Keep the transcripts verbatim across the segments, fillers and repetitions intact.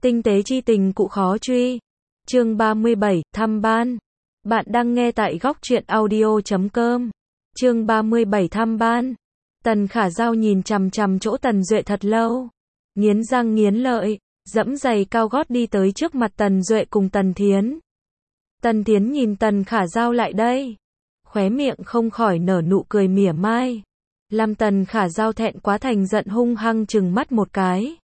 Tinh tế chi tình cụ khó truy. Chương ba mươi bảy, thăm ban. Bạn đang nghe tại góc truyện audio chấm com. Chương ba mươi bảy thăm ban. Tần Khả Dao nhìn chằm chằm chỗ Tần Duệ thật lâu. Nghiến răng nghiến lợi, dẫm giày cao gót đi tới trước mặt Tần Duệ cùng Tần Thiến. Tần Thiến nhìn Tần Khả Dao lại đây. Khóe miệng không khỏi nở nụ cười mỉa mai. Làm Tần Khả Dao thẹn quá thành giận hung hăng trừng mắt một cái.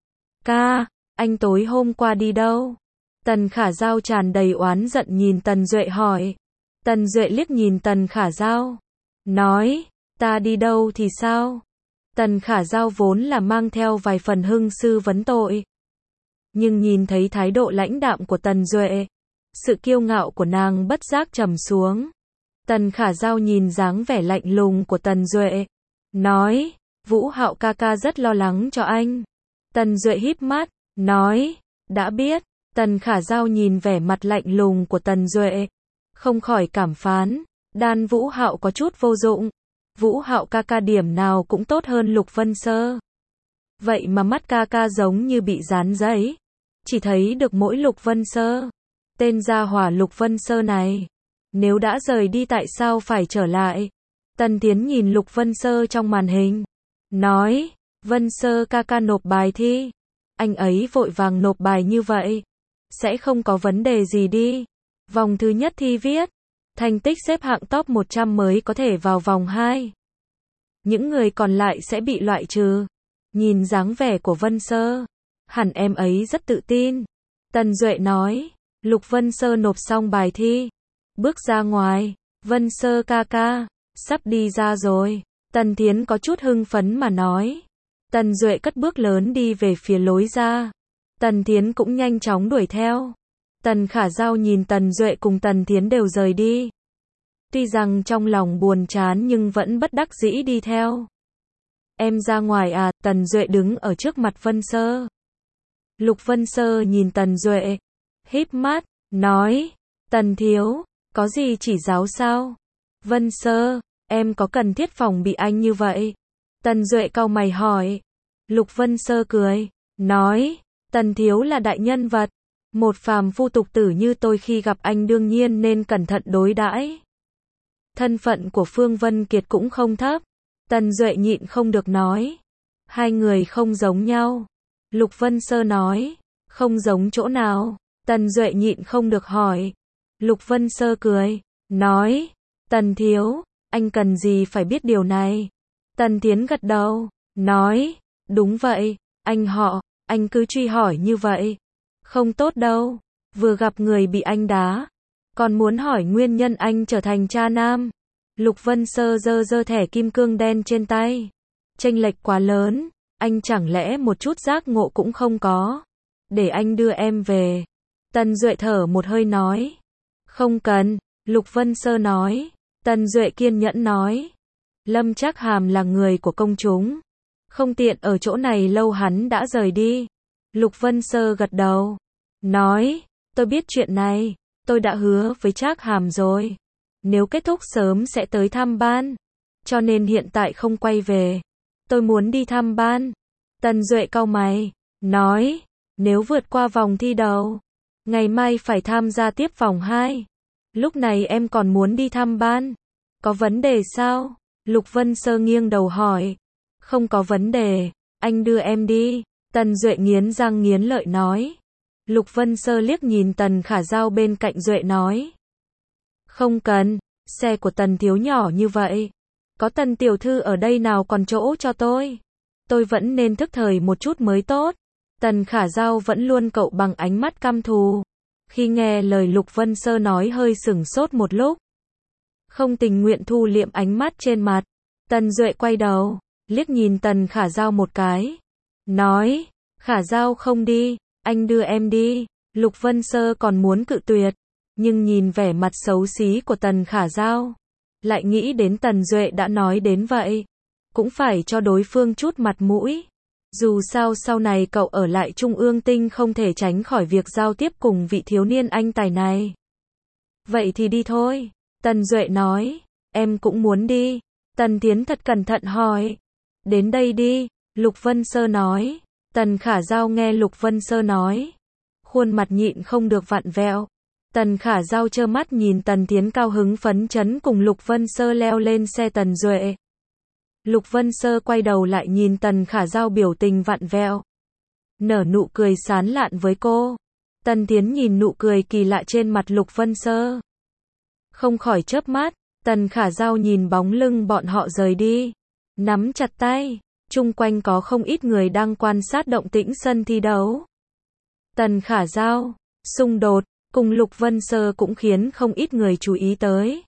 Ca, anh tối hôm qua đi đâu? Tần Khả Dao tràn đầy oán giận nhìn Tần Duệ hỏi. Tần Duệ liếc nhìn Tần Khả Dao. Nói, ta đi đâu thì sao? Tần Khả Dao vốn là mang theo vài phần hưng sư vấn tội. Nhưng nhìn thấy thái độ lãnh đạm của Tần Duệ, sự kiêu ngạo của nàng bất giác trầm xuống. Tần Khả Dao nhìn dáng vẻ lạnh lùng của Tần Duệ. Nói, Vũ Hạo ca ca rất lo lắng cho anh. Tần Duệ híp mắt, nói, đã biết. Tần Khả Dao nhìn vẻ mặt lạnh lùng của Tần Duệ, không khỏi cảm phán, đan Vũ Hạo có chút vô dụng. Vũ Hạo ca ca điểm nào cũng tốt hơn Lục Vân Sơ. Vậy mà mắt ca ca giống như bị dán giấy, chỉ thấy được mỗi Lục Vân Sơ. Tên gia hỏa Lục Vân Sơ này, nếu đã rời đi tại sao phải trở lại? Tần Thiến nhìn Lục Vân Sơ trong màn hình, nói, Vân Sơ ca ca nộp bài thi. Anh ấy vội vàng nộp bài như vậy, sẽ không có vấn đề gì đi. Vòng thứ nhất thi viết, thành tích xếp hạng top một trăm mới có thể vào vòng hai. Những người còn lại sẽ bị loại trừ. Nhìn dáng vẻ của Vân Sơ, hẳn em ấy rất tự tin. Tần Duệ nói, Lục Vân Sơ nộp xong bài thi, bước ra ngoài, Vân Sơ ca ca, sắp đi ra rồi. Tần Thiến có chút hưng phấn mà nói. Tần Duệ cất bước lớn đi về phía lối ra. Tần Thiến cũng nhanh chóng đuổi theo. Tần Khả Dao nhìn Tần Duệ cùng Tần Thiến đều rời đi. Tuy rằng trong lòng buồn chán nhưng vẫn bất đắc dĩ đi theo. Em ra ngoài à? Tần Duệ đứng ở trước mặt Vân Sơ. Lục Vân Sơ nhìn Tần Duệ, híp mắt, nói, Tần thiếu, có gì chỉ giáo sao? Vân Sơ, em có cần thiết phòng bị anh như vậy? Tần Duệ cau mày hỏi. Lục Vân Sơ cười, nói, Tần thiếu là đại nhân vật, một phàm phu tục tử như tôi khi gặp anh đương nhiên nên cẩn thận đối đãi. Thân phận của Phương Vân Kiệt cũng không thấp. Tần Duệ nhịn không được nói, hai người không giống nhau. Lục Vân Sơ nói, không giống chỗ nào? Tần Duệ nhịn không được hỏi. Lục Vân Sơ cười, nói, Tần thiếu, anh cần gì phải biết điều này? Tần Thiến gật đầu, nói, đúng vậy, anh họ, anh cứ truy hỏi như vậy. Không tốt đâu, vừa gặp người bị anh đá, còn muốn hỏi nguyên nhân anh trở thành cha nam. Lục Vân Sơ giơ giơ thẻ kim cương đen trên tay. Chênh lệch quá lớn, anh chẳng lẽ một chút giác ngộ cũng không có? Để anh đưa em về. Tần Duệ thở một hơi nói. Không cần, Lục Vân Sơ nói. Tần Duệ kiên nhẫn nói. Lâm Trác Hàm là người của công chúng, không tiện ở chỗ này lâu, hắn đã rời đi. Lục Vân Sơ gật đầu, nói, tôi biết chuyện này, tôi đã hứa với Trác Hàm rồi. Nếu kết thúc sớm sẽ tới thăm ban, cho nên hiện tại không quay về. Tôi muốn đi thăm ban. Tần Duệ cau mày, nói, nếu vượt qua vòng thi đầu, ngày mai phải tham gia tiếp vòng hai. Lúc này em còn muốn đi thăm ban, có vấn đề sao? Lục Vân Sơ nghiêng đầu hỏi. Không có vấn đề, anh đưa em đi. Tần Duệ nghiến răng nghiến lợi nói. Lục Vân Sơ liếc nhìn Tần Khả Dao bên cạnh Duệ nói. Không cần, xe của Tần thiếu nhỏ như vậy. Có Tần tiểu thư ở đây nào còn chỗ cho tôi. Tôi vẫn nên thức thời một chút mới tốt. Tần Khả Dao vẫn luôn cậu bằng ánh mắt căm thù. Khi nghe lời Lục Vân Sơ nói hơi sửng sốt một lúc. Không tình nguyện thu liệm ánh mắt trên mặt. Tần Duệ quay đầu, liếc nhìn Tần Khả Dao một cái. Nói, Khả Dao không đi, anh đưa em đi. Lục Vân Sơ còn muốn cự tuyệt, nhưng nhìn vẻ mặt xấu xí của Tần Khả Dao, lại nghĩ đến Tần Duệ đã nói đến vậy, cũng phải cho đối phương chút mặt mũi. Dù sao sau này cậu ở lại Trung ương Tinh không thể tránh khỏi việc giao tiếp cùng vị thiếu niên anh tài này. Vậy thì đi thôi. Tần Duệ nói, em cũng muốn đi. Tần Thiến thật cẩn thận hỏi. Đến đây đi, Lục Vân Sơ nói. Tần Khả Dao nghe Lục Vân Sơ nói, khuôn mặt nhịn không được vặn vẹo. Tần Khả Dao trơ mắt nhìn Tần Thiến cao hứng phấn chấn cùng Lục Vân Sơ leo lên xe Tần Duệ. Lục Vân Sơ quay đầu lại nhìn Tần Khả Dao biểu tình vặn vẹo, nở nụ cười sán lạn với cô. Tần Thiến nhìn nụ cười kỳ lạ trên mặt Lục Vân Sơ, không khỏi chớp mắt. Tần Khả Dao nhìn bóng lưng bọn họ rời đi, nắm chặt tay. Chung quanh có không ít người đang quan sát động tĩnh sân thi đấu. Tần Khả Dao xung đột cùng Lục Vân Sơ cũng khiến không ít người chú ý tới.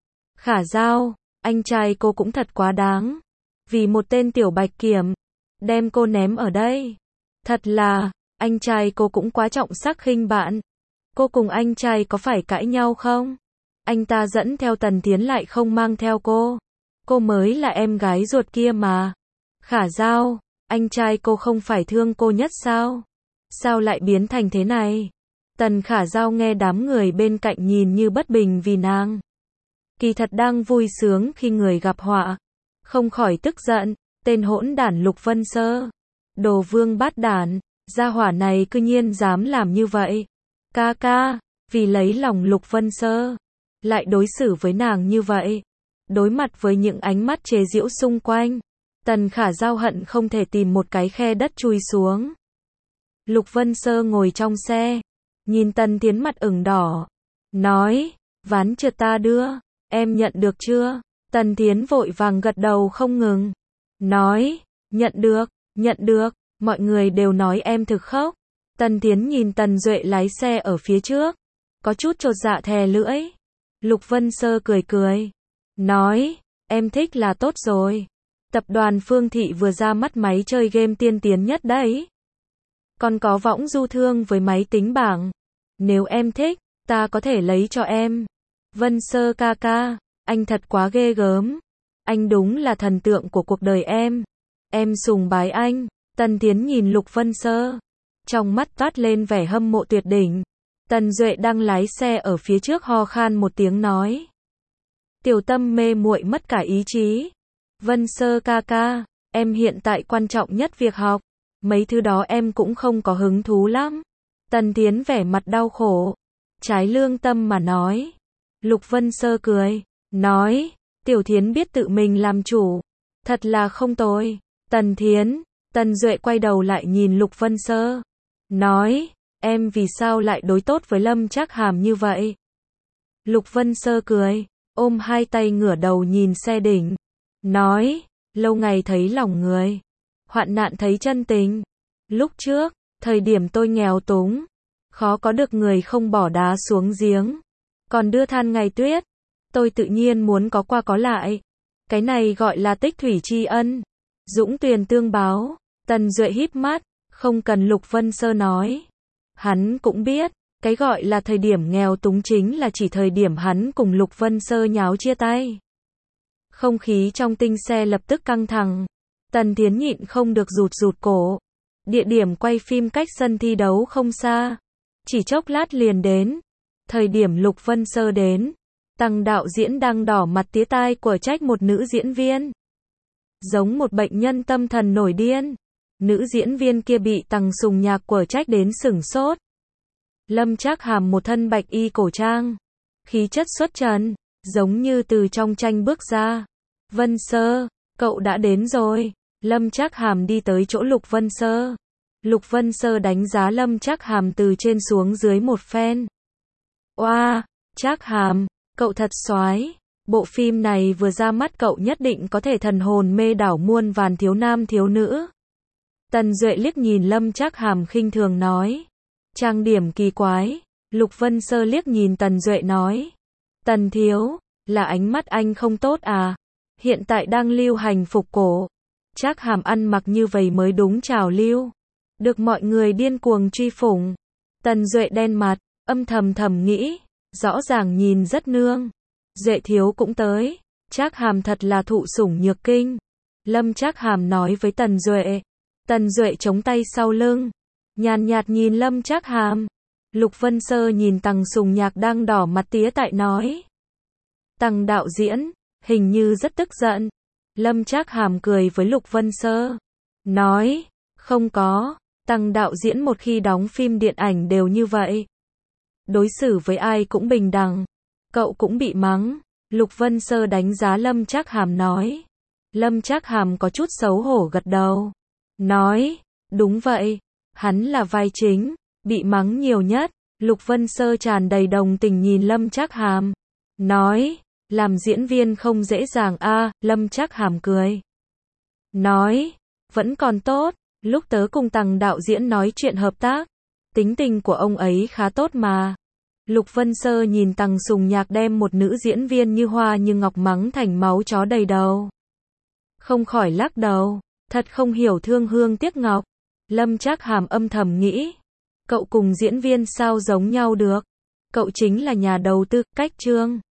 Khả Dao, anh trai cô cũng thật quá đáng. Vì một tên tiểu bạch kiểm, đem cô ném ở đây. Thật là, anh trai cô cũng quá trọng sắc khinh bạn. Cô cùng anh trai có phải cãi nhau không? Anh ta dẫn theo Tần Thiến lại không mang theo cô. Cô mới là em gái ruột kia mà. Khả Dao, anh trai cô không phải thương cô nhất sao? Sao lại biến thành thế này? Tần Khả Dao nghe đám người bên cạnh nhìn như bất bình vì nàng. Kỳ thật đang vui sướng khi người gặp họa. Không khỏi tức giận, tên hỗn đản Lục Vân Sơ. Đồ vương bát đản, gia hỏa này cư nhiên dám làm như vậy. Ca ca, vì lấy lòng Lục Vân Sơ, lại đối xử với nàng như vậy. Đối mặt với những ánh mắt chế giễu xung quanh, Tần Khả Dao hận không thể tìm một cái khe đất chui xuống. Lục Vân Sơ ngồi trong xe, nhìn Tần Thiến mặt ửng đỏ, nói, ván trượt ta đưa, em nhận được chưa? Tần Thiến vội vàng gật đầu không ngừng, nói, nhận được, nhận được, mọi người đều nói em thực khóc. Tần Thiến nhìn Tần Duệ lái xe ở phía trước, có chút chột dạ thè lưỡi. Lục Vân Sơ cười cười, nói, em thích là tốt rồi. Tập đoàn Phương Thị vừa ra mắt máy chơi game tiên tiến nhất đấy. Còn có võng du thương với máy tính bảng. Nếu em thích, ta có thể lấy cho em. Vân Sơ ca ca, anh thật quá ghê gớm. Anh đúng là thần tượng của cuộc đời em. Em sùng bái anh. Tần Thiến nhìn Lục Vân Sơ, trong mắt toát lên vẻ hâm mộ tuyệt đỉnh. Tần Duệ đang lái xe ở phía trước ho khan một tiếng nói, tiểu tâm mê muội mất cả ý chí. Vân Sơ ca ca, em hiện tại quan trọng nhất việc học. Mấy thứ đó em cũng không có hứng thú lắm. Tần Thiến vẻ mặt đau khổ, trái lương tâm mà nói. Lục Vân Sơ cười, nói, tiểu Thiến biết tự mình làm chủ. Thật là không tồi. Tần Thiến, Tần Duệ quay đầu lại nhìn Lục Vân Sơ, nói, em vì sao lại đối tốt với Lâm Trác Hàm như vậy? Lục Vân Sơ cười, ôm hai tay ngửa đầu nhìn xe đỉnh, nói, lâu ngày thấy lòng người, hoạn nạn thấy chân tình. Lúc trước, thời điểm tôi nghèo túng, khó có được người không bỏ đá xuống giếng, còn đưa than ngày tuyết, tôi tự nhiên muốn có qua có lại. Cái này gọi là tích thủy tri ân, dũng tuyền tương báo. Tần Duệ híp mắt, không cần Lục Vân Sơ nói. Hắn cũng biết, cái gọi là thời điểm nghèo túng chính là chỉ thời điểm hắn cùng Lục Vân Sơ nháo chia tay. Không khí trong tinh xe lập tức căng thẳng. Tần Thiến nhịn không được rụt rụt cổ. Địa điểm quay phim cách sân thi đấu không xa. Chỉ chốc lát liền đến. Thời điểm Lục Vân Sơ đến, Tằng đạo diễn đang đỏ mặt tía tai của trách một nữ diễn viên. Giống một bệnh nhân tâm thần nổi điên. Nữ diễn viên kia bị Tằng Sùng Nhạc của trách đến sửng sốt. Lâm Trác Hàm một thân bạch y cổ trang, khí chất xuất trần, giống như từ trong tranh bước ra. Vân Sơ, cậu đã đến rồi. Lâm Trác Hàm đi tới chỗ Lục Vân Sơ. Lục Vân Sơ đánh giá Lâm Trác Hàm từ trên xuống dưới một phen. Oa, Trác Hàm, cậu thật soái. Bộ phim này vừa ra mắt cậu nhất định có thể thần hồn mê đảo muôn vàn thiếu nam thiếu nữ. Tần Duệ liếc nhìn Lâm Trác Hàm khinh thường nói. Trang điểm kỳ quái. Lục Vân Sơ liếc nhìn Tần Duệ nói. Tần thiếu, là ánh mắt anh không tốt à? Hiện tại đang lưu hành phục cổ. Trác Hàm ăn mặc như vậy mới đúng trào lưu. Được mọi người điên cuồng truy phủng. Tần Duệ đen mặt, âm thầm thầm nghĩ. Rõ ràng nhìn rất nương. Duệ thiếu cũng tới. Trác Hàm thật là thụ sủng nhược kinh. Lâm Trác Hàm nói với Tần Duệ. Tần Duệ chống tay sau lưng, nhàn nhạt nhìn Lâm Trác Hàm. Lục Vân Sơ nhìn Tằng Sùng Nhạc đang đỏ mặt tía tại nói. Tằng đạo diễn, hình như rất tức giận. Lâm Trác Hàm cười với Lục Vân Sơ, nói, Không có, Tằng đạo diễn một khi đóng phim điện ảnh đều như vậy. Đối xử với ai cũng bình đẳng. Cậu cũng bị mắng. Lục Vân Sơ đánh giá Lâm Trác Hàm nói. Lâm Trác Hàm có chút xấu hổ gật đầu. Nói, đúng vậy, hắn là vai chính, bị mắng nhiều nhất. Lục Vân Sơ tràn đầy đồng tình nhìn Lâm Trác Hàm. Nói, làm diễn viên không dễ dàng a. Lâm Trác Hàm cười. Nói, vẫn còn tốt, lúc tớ cùng Tằng đạo diễn nói chuyện hợp tác, tính tình của ông ấy khá tốt mà. Lục Vân Sơ nhìn Tằng Sùng Nhạc đem một nữ diễn viên như hoa như ngọc mắng thành máu chó đầy đầu. Không khỏi lắc đầu, thật không hiểu thương hương tiếc ngọc. Lâm Trác Hàm âm thầm nghĩ, cậu cùng diễn viên sao giống nhau được. Cậu chính là nhà đầu tư, cách Trương